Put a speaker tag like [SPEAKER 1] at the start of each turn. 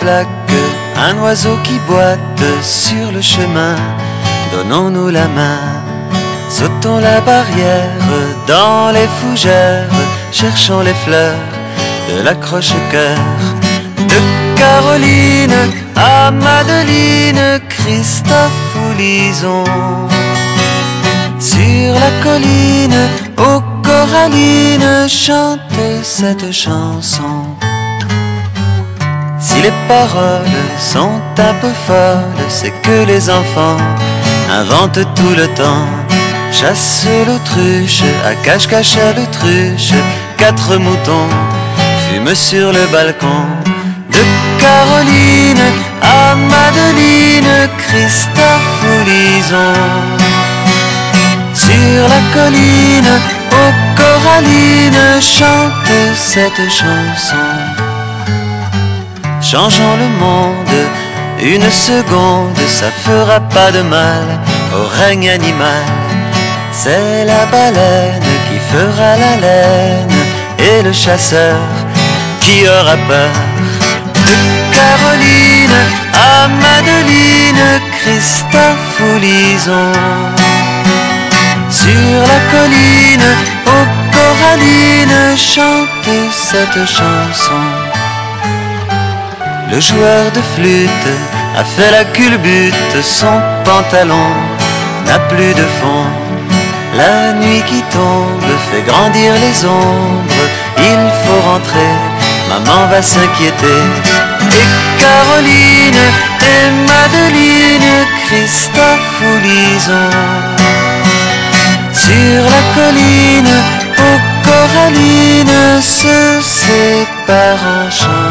[SPEAKER 1] flaque, un oiseau qui boite sur le chemin. Donnons-nous la main, sautons la barrière, dans les fougères, cherchons les fleurs de l'accroche-cœur. De Caroline à Madeleine, Christophe ou Lison. Sur la colline, aux corallines, chante cette chanson. Si les paroles sont un peu folles, c'est que les enfants inventent tout le temps. Chasse l'autruche, à cache-cache à l'autruche, 4 moutons fument sur le balcon. De Caroline à Madeleine, Christophe ou Lison. Sur la colline, aux corallines, chante cette chanson. Changeons le monde, une seconde, ça fera pas de mal au règne animal. C'est la baleine qui fera la laine et le chasseur qui aura peur. De Caroline à Madeleine, Christophe ou Lison. Sur la colline, aux corallines, chante cette chanson. Le joueur de flûte a fait la culbute, son pantalon n'a plus de fond. La nuit qui tombe fait grandir les ombres, il faut rentrer, maman va s'inquiéter. Et Caroline et Madeleine, Christophe ou Lison. Sur la colline, aux corallines, se séparent en chantant.